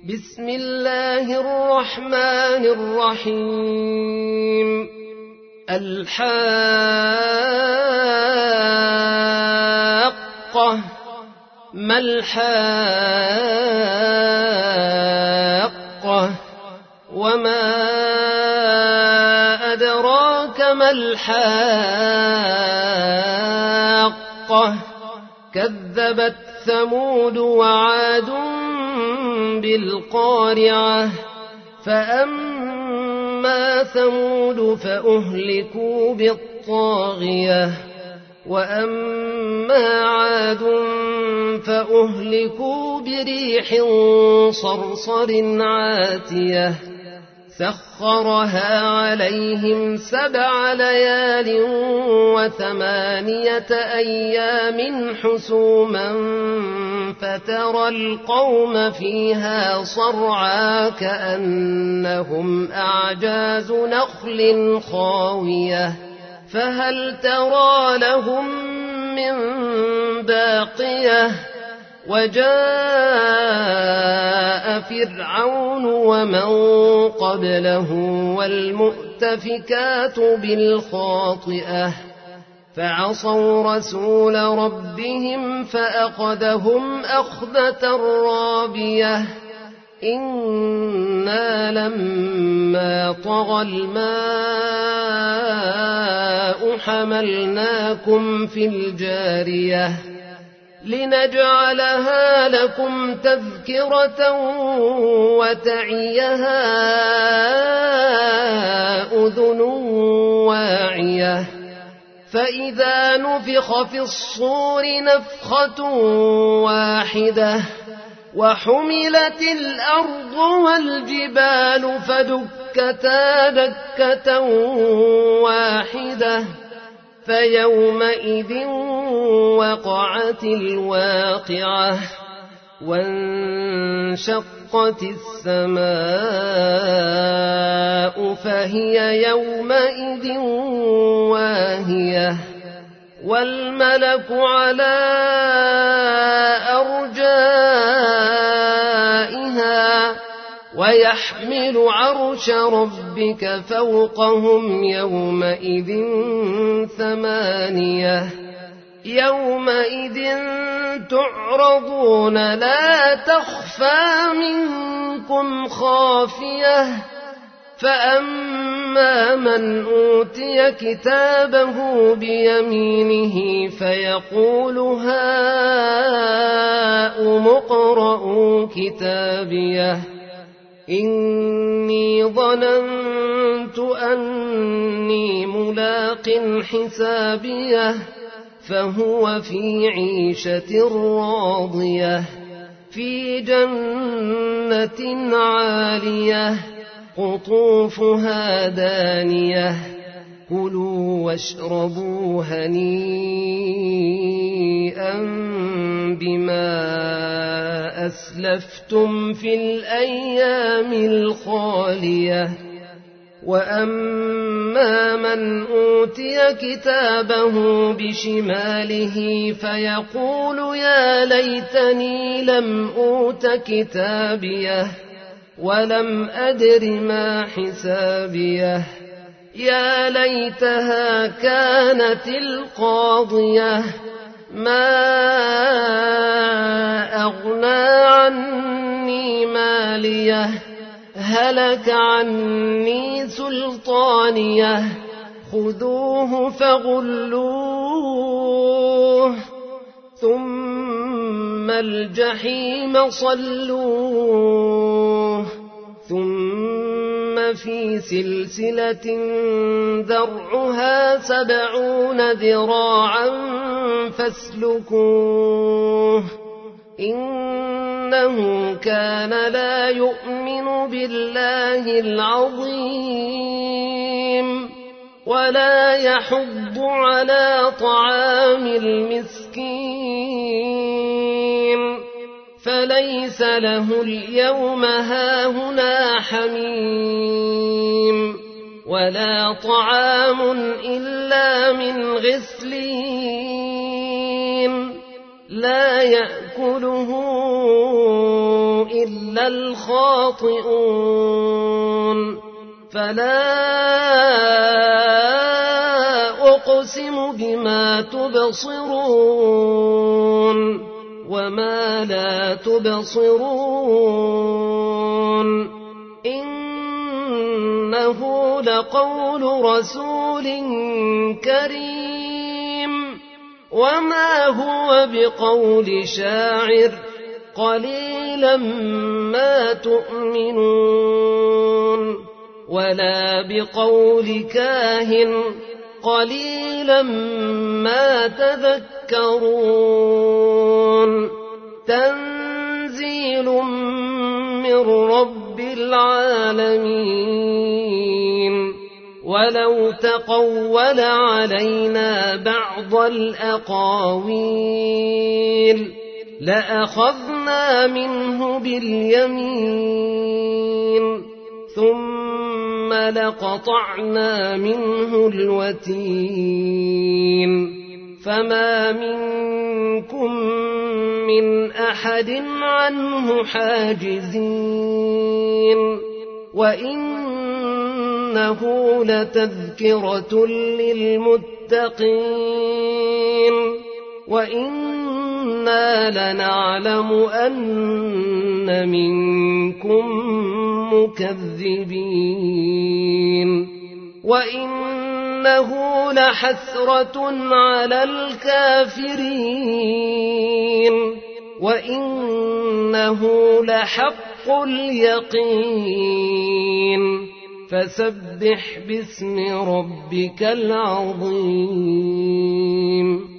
بسم الله الرحمن الرحيم. الحاقة. ما الحاقة؟ وما أدراك ما الحاقة؟ كذبت ثمود وعاد بالقارعة. فأما ثمود فأهلكوا بالطاغية، وأما عاد فأهلكوا بريح صرصر عاتية سخرها عليهم 7 ليال و8 أيام حسوما فترى القوم فيها صرعى كأنهم أعجاز نخل خاوية فهل ترى لهم من باقية. وجاء فرعون ومن قبله والمؤتفكات بالخاطئة فعصوا رسول ربهم فأخذهم أخذة رابية. إنا لما طغى الماء حملناكم في الجارية لنجعلها لكم تذكرة وتعيها أذن واعية. فإذا نفخ في الصور نفخة واحدة وحملت الأرض والجبال فدكتا دكة واحدة فيومئذ وقعت الواقعة وانشقت السماء فهي يومئذ واهية والملك على أرجائها ويحمل عرش ربك فوقهم يومئذ 8 يومئذ تعرضون لا تخفى منكم خافية. فأما من أوتي كتابه بيمينه فيقول هاؤم اقرءوا كتابيه إني ظننت أني ملاق حسابيه فهو في عيشة راضية في جنة عالية قطوفها دانية كلوا واشربوا هنيئا بما أسلفتم في الأيام الخالية. وأما من أوتي كتابه بشماله فيقول يا ليتني لم أوت كتابيه ولم أدر ما حسابيه يا ليتها كانت القاضية ما أغنى عني ماليه هلك عني سلطانيه خذوه فغلوه ثم الجحيم صلوه ثم في سلسلة ذرعها 70 ذراعا فاسلكوه إنه كان لا يؤمن بالله العظيم ولا يحض على طعام المسكين فليس له اليوم هاهنا حميم ولا طعام إلا من غسلين لا يأكله إلا الخاطئون فلا أقسم بما تبصرون وما لا تبصرون إنه لقول رسول كريم وما هو بقول شاعر قليلا ما تؤمنون ولا بقول كاهن قليلا ما تذكرون تنزيل من رب العالمين ولو تقول علينا بعض الأقاويل لأخذنا منه باليمين ثم لقطعنا منه الوتين فما منكم من أحد عنه حاجزين وإنه لتذكرة للمتقين وإنا لنعلم أن منكم مكذبين وإنه لحسرة على الكافرين وإنه لحق اليقين فسبح باسم ربك العظيم